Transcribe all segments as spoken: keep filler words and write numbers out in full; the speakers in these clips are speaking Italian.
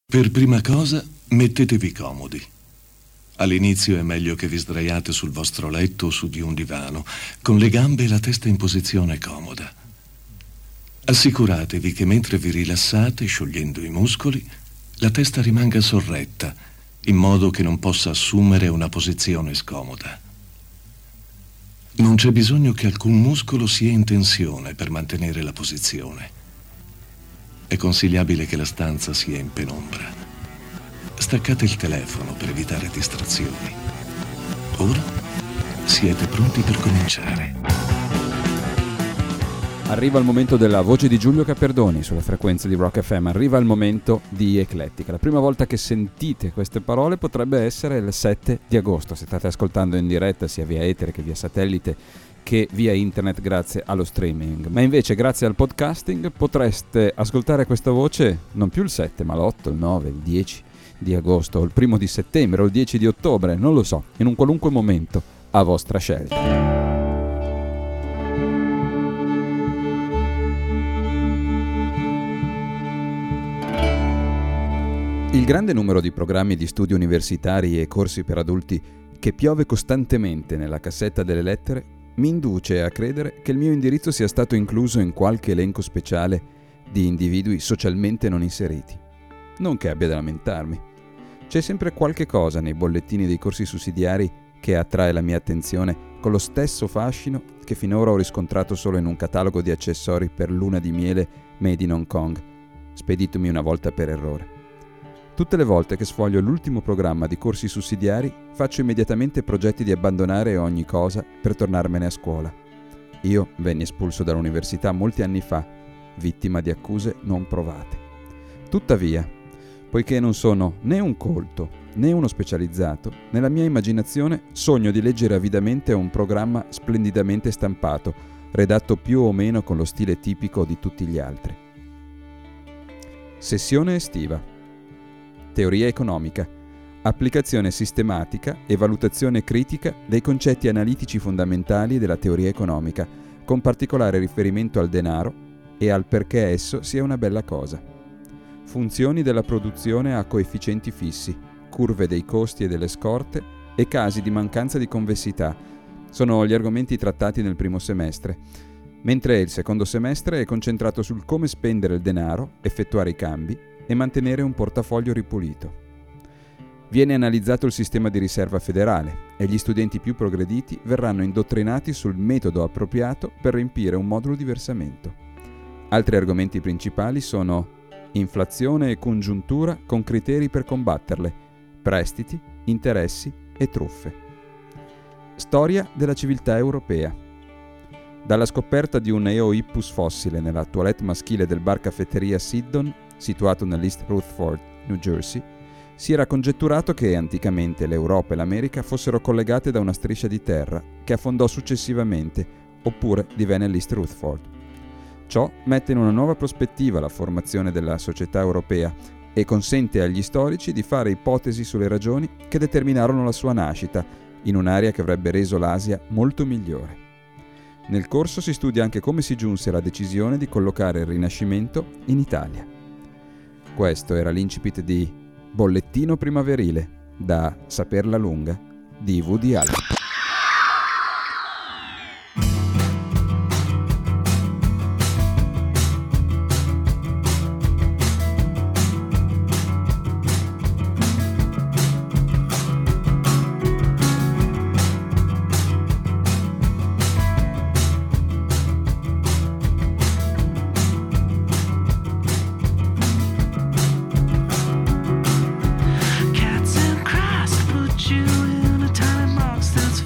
Per prima cosa, mettetevi comodi. All'inizio è meglio che vi sdraiate sul vostro letto o su di un divano, con le gambe e la testa in posizione comoda. Assicuratevi che mentre vi rilassate, sciogliendo i muscoli, la testa rimanga sorretta, in modo che non possa assumere una posizione scomoda. Non c'è bisogno che alcun muscolo sia in tensione per mantenere la posizione. È consigliabile che la stanza sia in penombra. Staccate il telefono per evitare distrazioni. Ora siete pronti per cominciare. Arriva il momento della voce di Giulio Caperdoni sulla frequenza di Rock F M. Arriva il momento di Eclettica. La prima volta che sentite queste parole potrebbe essere il sette di agosto. Se state ascoltando in diretta sia via etere che via satellite che via internet grazie allo streaming. Ma invece grazie al podcasting potreste ascoltare questa voce non più il sette ma l'otto, il nove, il dieci di agosto, o il primo di settembre o il dieci di ottobre, non lo so, in un qualunque momento a vostra scelta. Il grande numero di programmi di studi universitari e corsi per adulti che piove costantemente nella cassetta delle lettere mi induce a credere che il mio indirizzo sia stato incluso in qualche elenco speciale di individui socialmente non inseriti. Non che abbia da lamentarmi. C'è sempre qualche cosa nei bollettini dei corsi sussidiari che attrae la mia attenzione con lo stesso fascino che finora ho riscontrato solo in un catalogo di accessori per luna di miele made in Hong Kong, speditomi una volta per errore. Tutte le volte che sfoglio l'ultimo programma di corsi sussidiari, faccio immediatamente progetti di abbandonare ogni cosa per tornarmene a scuola. Io venni espulso dall'università molti anni fa, vittima di accuse non provate. Tuttavia, poiché non sono né un colto né uno specializzato, nella mia immaginazione sogno di leggere avidamente un programma splendidamente stampato, redatto più o meno con lo stile tipico di tutti gli altri. Sessione estiva. Teoria economica, applicazione sistematica e valutazione critica dei concetti analitici fondamentali della teoria economica, con particolare riferimento al denaro e al perché esso sia una bella cosa. Funzioni della produzione a coefficienti fissi, curve dei costi e delle scorte e casi di mancanza di convessità sono gli argomenti trattati nel primo semestre, mentre il secondo semestre è concentrato sul come spendere il denaro, effettuare i cambi e mantenere un portafoglio ripulito. Viene analizzato il sistema di riserva federale e gli studenti più progrediti verranno indottrinati sul metodo appropriato per riempire un modulo di versamento. Altri argomenti principali sono inflazione e congiuntura con criteri per combatterle, prestiti, interessi e truffe. Storia della civiltà europea. Dalla scoperta di un Eohippus fossile nella toilette maschile del bar caffetteria Siddon, situato nell'East Rutherford, New Jersey, si era congetturato che anticamente l'Europa e l'America fossero collegate da una striscia di terra che affondò successivamente, oppure divenne l'East Rutherford. Ciò mette in una nuova prospettiva la formazione della società europea e consente agli storici di fare ipotesi sulle ragioni che determinarono la sua nascita in un'area che avrebbe reso l'Asia molto migliore. Nel corso si studia anche come si giunse alla decisione di collocare il Rinascimento in Italia. Questo era l'incipit di Bollettino primaverile, da Saperla lunga, di Woody Allen. Cats and Christ put you in a tiny box that's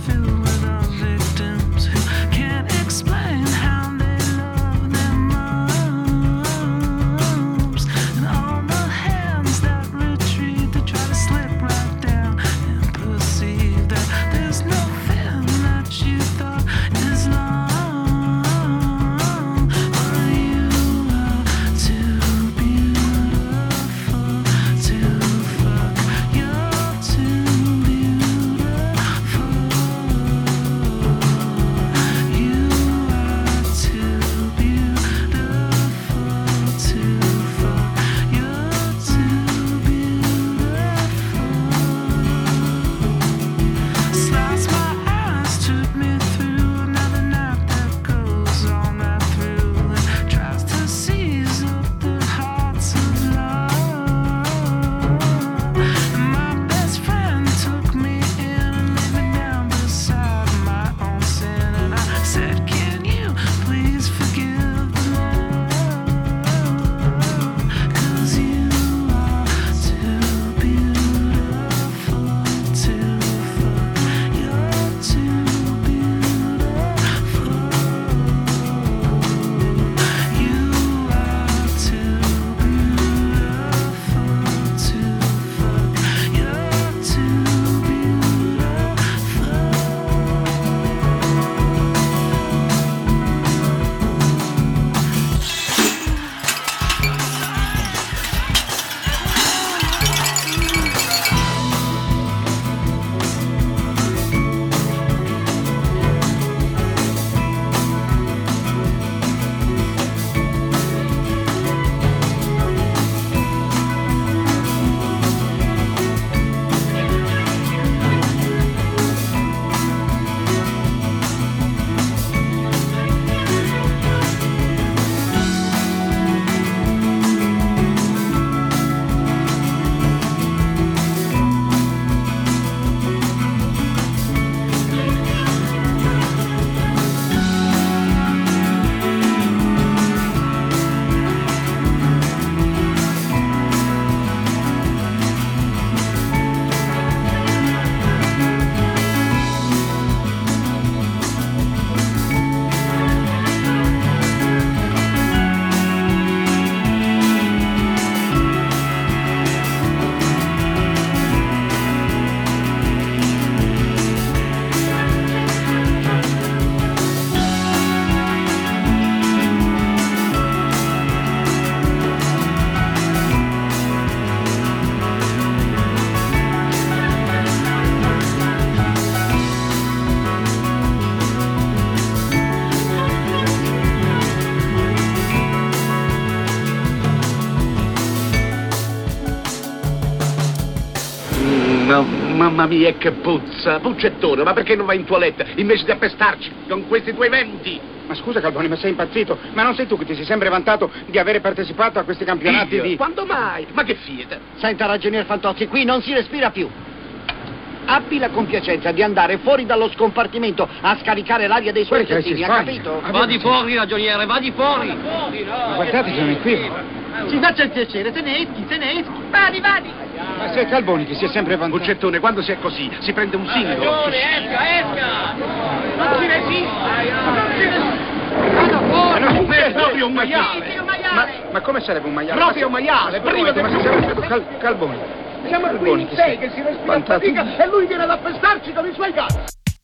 No, mamma mia, che puzza! Puzzettone, ma perché non vai in toilette invece di appestarci con questi tuoi venti? Ma scusa Calboni, ma sei impazzito? Ma non sei tu che ti sei sempre vantato di avere partecipato a questi campionati Io? di... Quando mai? Ma che fieta! Senta, ragionier Fantozzi, qui non si respira più. Abbi la compiacenza di andare fuori dallo scompartimento a scaricare l'aria dei suoi Guarda che intestini, si ha spagna. capito? Va di fuori, ragioniere, va di fuori! Ma guardate, sono qui. Ci faccia il piacere, te ne eschi, te ne eschi. Vadi, vadi! Ma sei Calboni che si è sempre vantato. Puzzettone, quando si è così, si prende un singolo. Ragione, esca, esca! Non ci resista! Non ci resista! Vada fuori! Ma non È proprio un maiale! Sì, sì, un maiale! Ma, ma come sarebbe un maiale? Proprio un maiale! Prima Ma del... si sarebbe stato Cal- Calboni. Siamo qui Calboni in che sei si- che si respira a vantato. fatica e lui viene ad appestarci con i suoi gatti!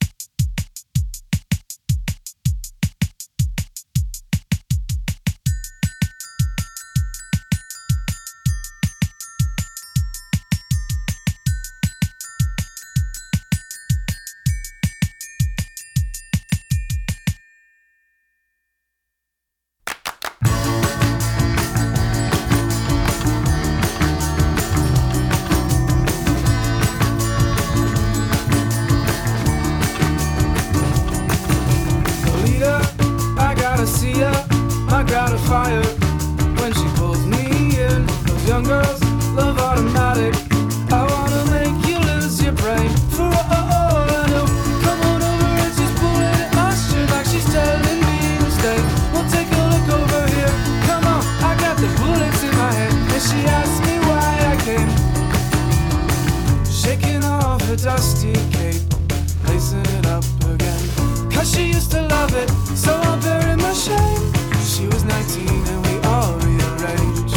Lolita, I gotta see her, I gotta fire when she pulls me in. Those young girls love automatic. I wanna make you lose your brain for all I know. Come on over and she's pulling at my shirt like she's telling me to stay. Well, take a look over here. Come on, I got the bullets in my head, and she asked me why I came. Shaking off her dusty cape, placing it up again. Cause she used to love it, so I'll bury my shame. She was nineteen and we all rearranged.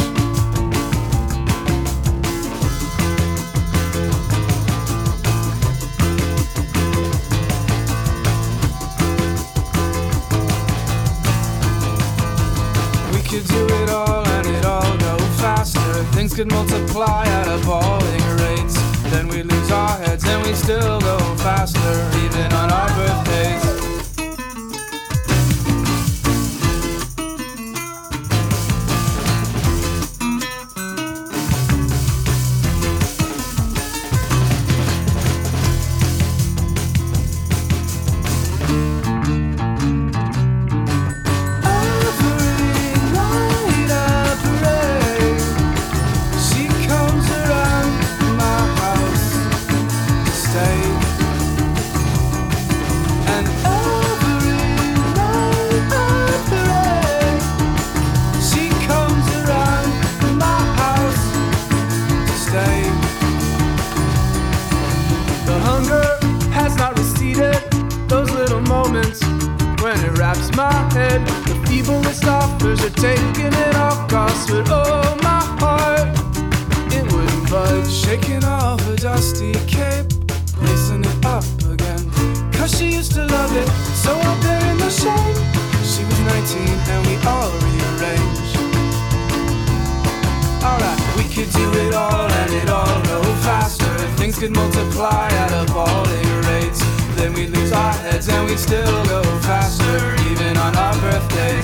We could do it all and it all go faster. Things could multiply at appalling rates. Then we lose our heads and we still go faster, even on our birthdays. My head, the feeblest offers are taken at all costs. But oh, my heart, it wouldn't budge. Shaking off a dusty cape, placing it up again. Cause she used to love it, so I'll bury my shame. She was nineteen and we all rearranged. Alright, we could do it all and it all go faster. Things could multiply at appalling rates. Then we'd lose our heads and we'd still go faster, even on our birthdays.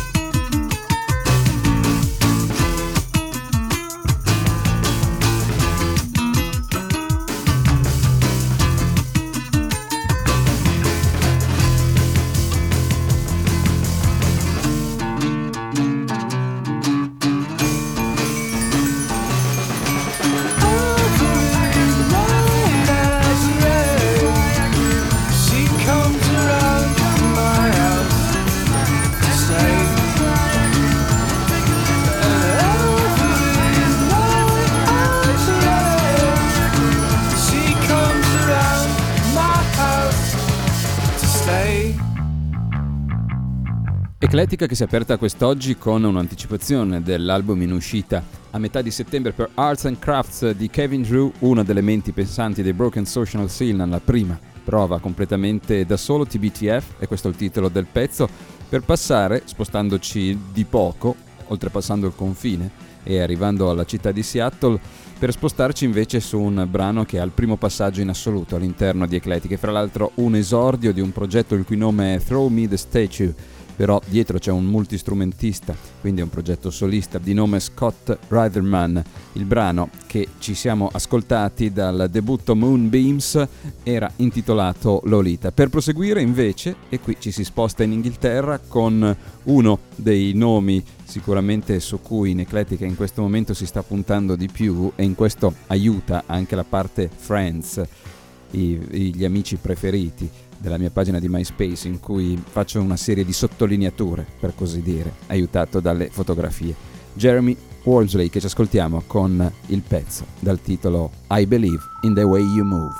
Eclettica che si è aperta quest'oggi con un'anticipazione dell'album in uscita a metà di settembre per Arts and Crafts di Kevin Drew, una delle menti pensanti dei Broken Social Scene, la prima prova completamente da solo, T B T F, e questo è il titolo del pezzo, per passare, spostandoci di poco, oltrepassando il confine e arrivando alla città di Seattle, per spostarci invece su un brano che ha il primo passaggio in assoluto all'interno di Eclettica, e fra l'altro un esordio di un progetto il cui nome è Throw Me the Statue, però dietro c'è un multistrumentista, quindi è un progetto solista di nome Scott Reitherman. Il brano che ci siamo ascoltati dal debutto Moonbeams era intitolato Lolita. Per proseguire invece, e qui ci si sposta in Inghilterra con uno dei nomi sicuramente su cui in Eclettica in questo momento si sta puntando di più, e in questo aiuta anche la parte Friends, i, gli amici preferiti della mia pagina di MySpace, in cui faccio una serie di sottolineature, per così dire, aiutato dalle fotografie. Jeremy Wormsley, che ci ascoltiamo con il pezzo dal titolo I Believe in the Way You Move.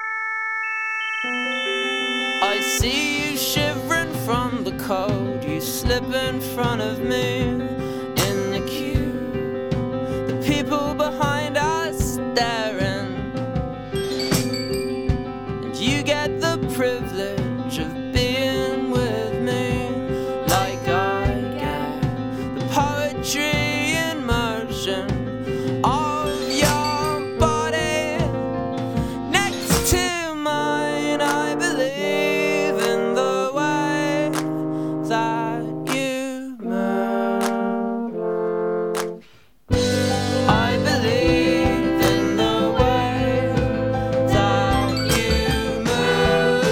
I see you shivering from the cold, you slip in front of me in the queue, the people behind us staring, and you get the privilege of being with me, like I get the poetry in motion of your body next to mine. I believe in the way that you move. I believe in the way that you move.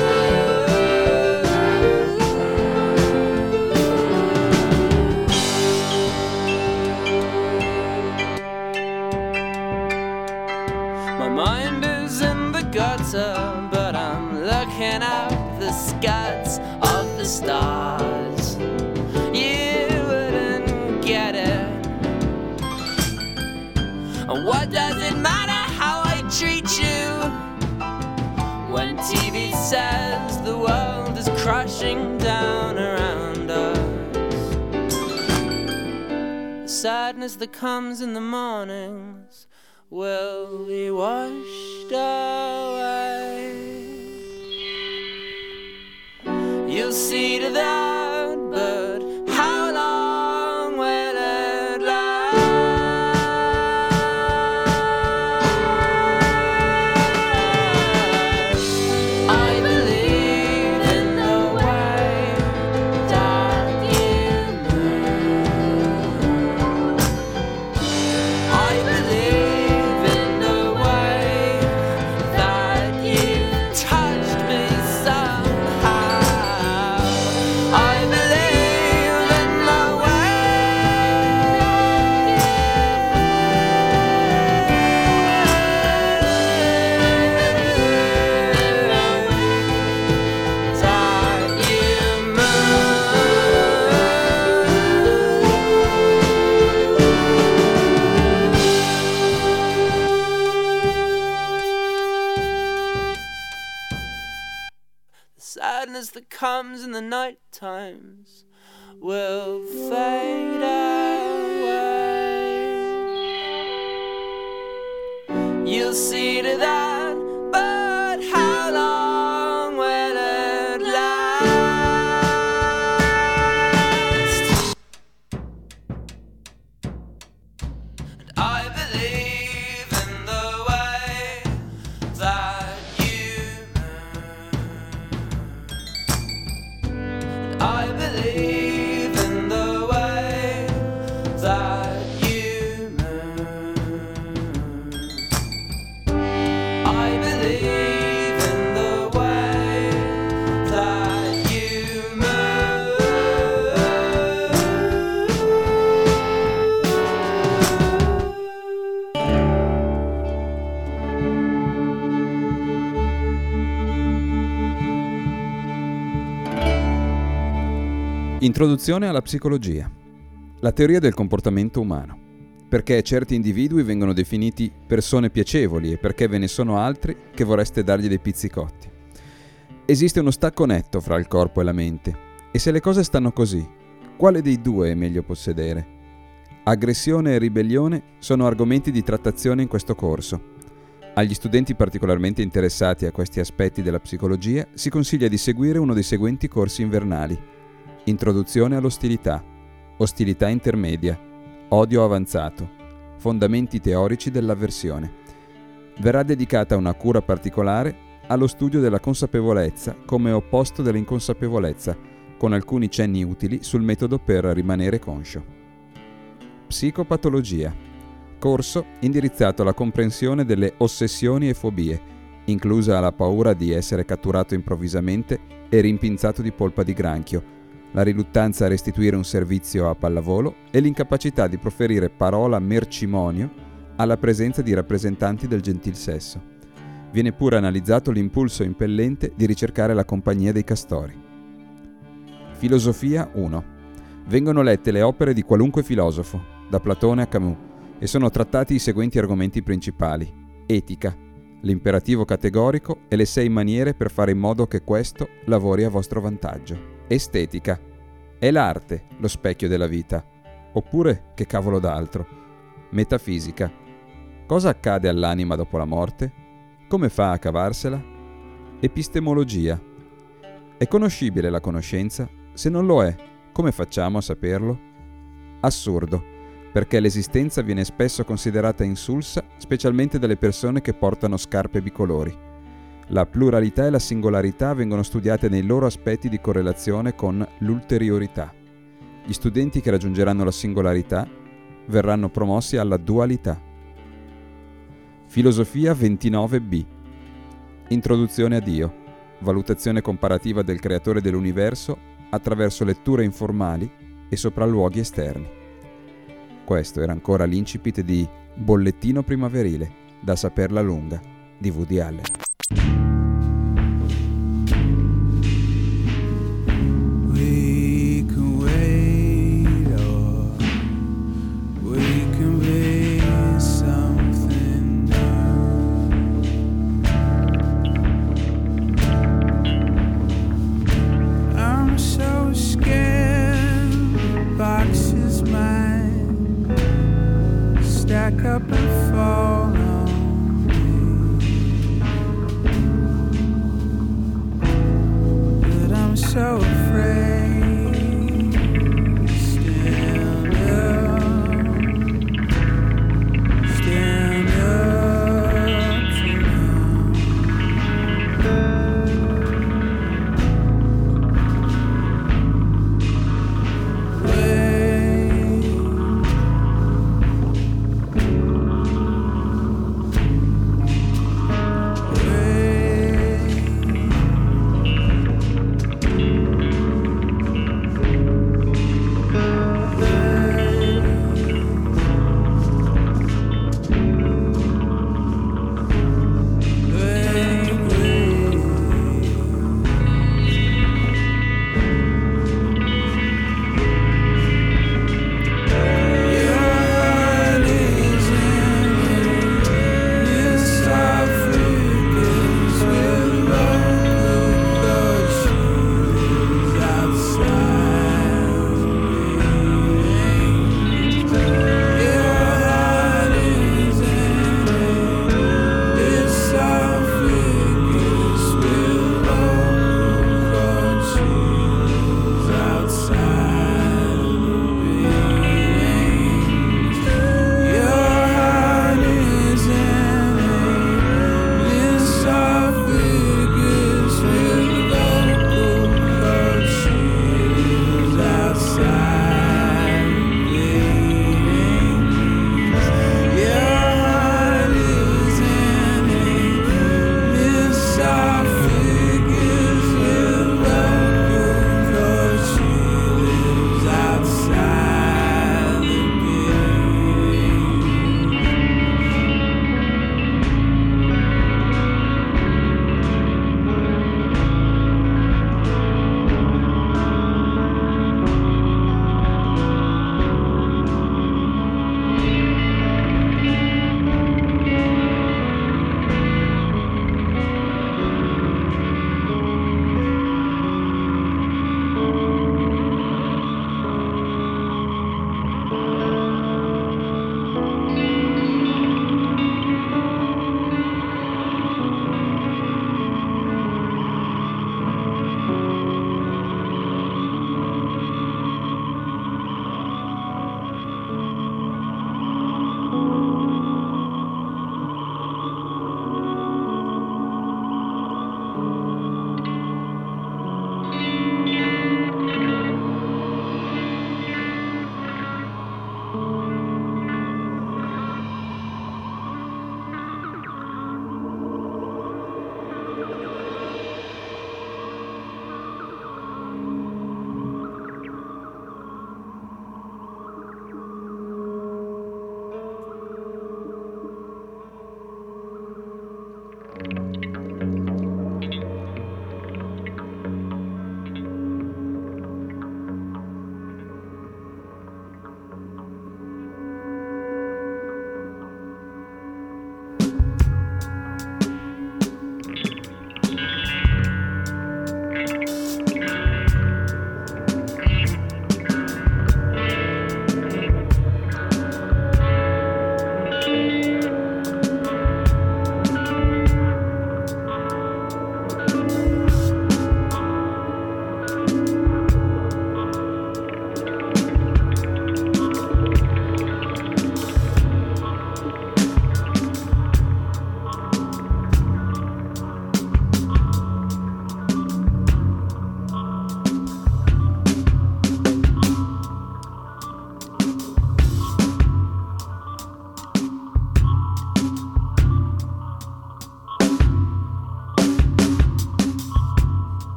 My mind is in the gutter, but I'm looking up the skies of the stars. You wouldn't get it. And what does it matter how I treat you when T V says the world is crashing down around us? The sadness that comes in the mornings will be washed away. You'll see to that, but how long will it last? I believe in the way that you move. I believe in the way that you touched me somehow. I believe in the way that you move. The sadness that comes in the night times will fade away. You'll see to that, but how long will it last? And I believe in the way that you move. I believe in the way that you move. I believe in the way that you move. Introduzione alla psicologia. La teoria del comportamento umano. Perché certi individui vengono definiti persone piacevoli e perché ve ne sono altri che vorreste dargli dei pizzicotti. Esiste uno stacco netto fra il corpo e la mente, e se le cose stanno così, quale dei due è meglio possedere? Aggressione e ribellione sono argomenti di trattazione in questo corso. Agli studenti particolarmente interessati a questi aspetti della psicologia si consiglia di seguire uno dei seguenti corsi invernali: Introduzione all'ostilità, Ostilità intermedia, Odio avanzato, Fondamenti teorici dell'avversione. Verrà dedicata una cura particolare allo studio della consapevolezza come opposto dell'inconsapevolezza, con alcuni cenni utili sul metodo per rimanere conscio. Psicopatologia. Corso indirizzato alla comprensione delle ossessioni e fobie, inclusa la paura di essere catturato improvvisamente e rimpinzato di polpa di granchio, la riluttanza a restituire un servizio a pallavolo e l'incapacità di proferire parola mercimonio alla presenza di rappresentanti del gentil sesso. Viene pure analizzato l'impulso impellente di ricercare la compagnia dei castori. Filosofia uno. Vengono lette le opere di qualunque filosofo, da Platone a Camus, e sono trattati i seguenti argomenti principali: etica, l'imperativo categorico e le sei maniere per fare in modo che questo lavori a vostro vantaggio. Estetica, è l'arte lo specchio della vita, oppure che cavolo d'altro? Metafisica, cosa accade all'anima dopo la morte? Come fa a cavarsela? Epistemologia, è conoscibile la conoscenza? Se non lo è, come facciamo a saperlo? Assurdo, perché l'esistenza viene spesso considerata insulsa, specialmente dalle persone che portano scarpe bicolori. La pluralità e la singolarità vengono studiate nei loro aspetti di correlazione con l'ulteriorità. Gli studenti che raggiungeranno la singolarità verranno promossi alla dualità. Filosofia ventinove b. Introduzione a Dio. Valutazione comparativa del creatore dell'universo attraverso letture informali e sopralluoghi esterni. Questo era ancora l'incipit di Bollettino primaverile, da saperla lunga, di Woody Allen. We can wait or we can be something new. I'm so scared, boxes mine stack up and fall on me.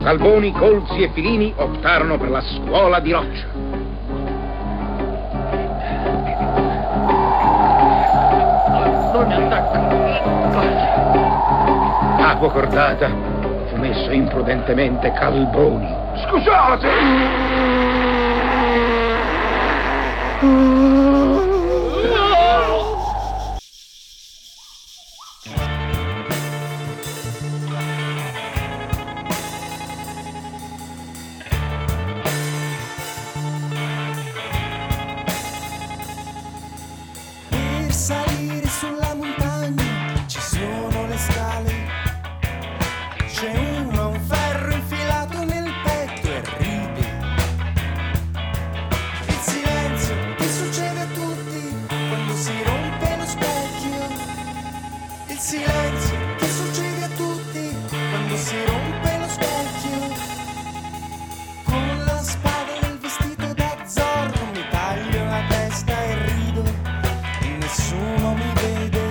Salvoni, Colzi e Filini optarono per la scuola di Roccia. Non mi attacca. Acqua cordata fu messo imprudentemente Calboni. Scusate! Per salire sulla montagna ci sono le scale, c'è uno, un ferro infilato nel petto e ride. Il silenzio che succede a tutti quando si rompe lo specchio. Il silenzio che succede a tutti quando si rompe lo specchio. Con la spada del vestito da Zorro mi taglio la testa e rido. Nessuno mi vede,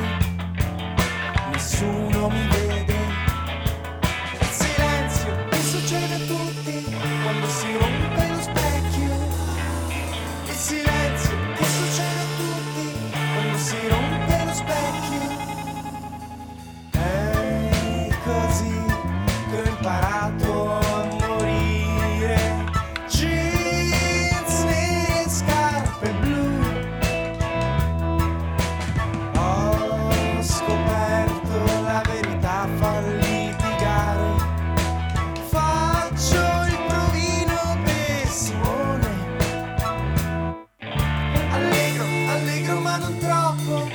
nessuno mi vede. Il silenzio che succede a tutti quando si rompe lo specchio. Il silenzio che succede a tutti quando si rompe lo specchio. È così che ho imparato a morire. Jeans neri e scarpe blu. Ho scoperto la verità, fa litigare. Faccio il provino per Simone. Allegro, allegro ma non troppo.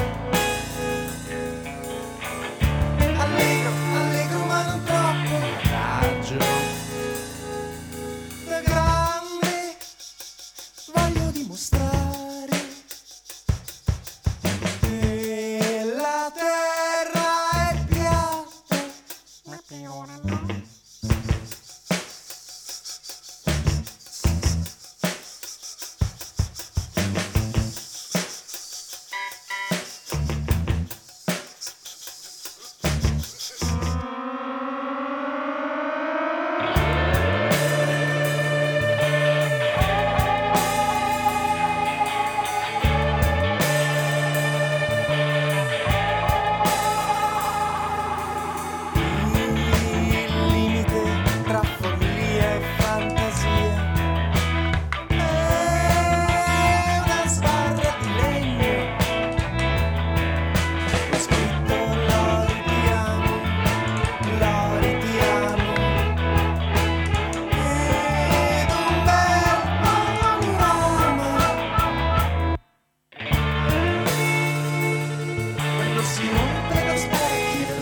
Allegro, allegro ma non troppo. Raggio. Da grande voglio dimostrare che la terra è piatta. Ma che ora no. Il limite tra follia e fantasia è una sbarra di legno. Ho scritto Lori ti amo, Lori ti amo. Ed un bel panorama. Quando si rompe lo specchio.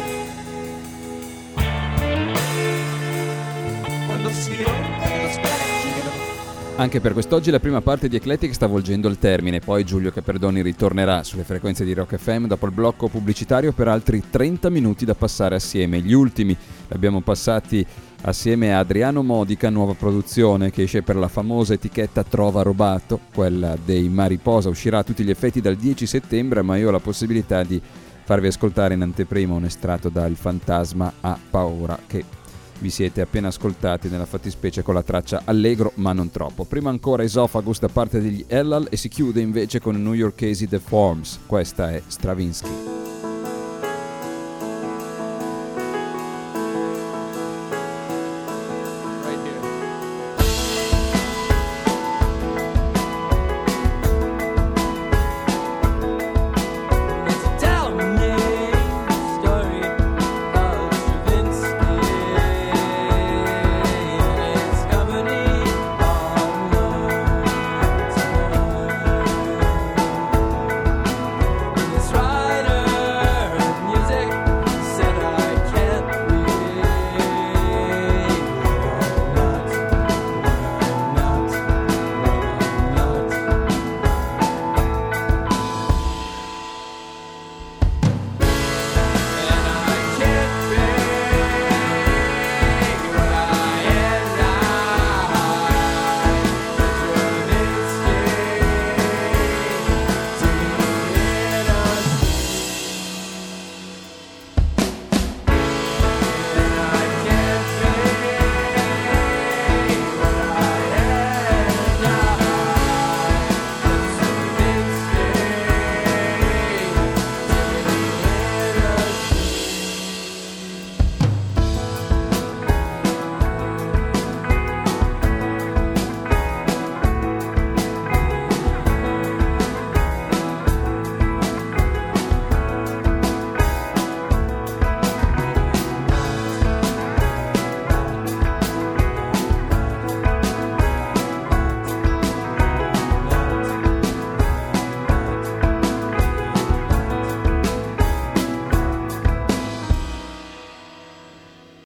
Quando si rompe lo specchio. Anche per quest'oggi la prima parte di Eclectic sta volgendo il termine, poi Giulio Caperdoni ritornerà sulle frequenze di Rock F M dopo il blocco pubblicitario per altri trenta minuti da passare assieme. Gli ultimi li abbiamo passati assieme a Adriano Modica, nuova produzione che esce per la famosa etichetta Trova Robato, quella dei Mariposa, uscirà a tutti gli effetti dal dieci settembre, ma io ho la possibilità di farvi ascoltare in anteprima un estratto da Il Fantasma ha paura, che vi siete appena ascoltati nella fattispecie con la traccia Allegro ma non troppo. Prima ancora Esophagus da parte degli Ellal e si chiude invece con i newyorkesi The Forms. Questa è Stravinsky.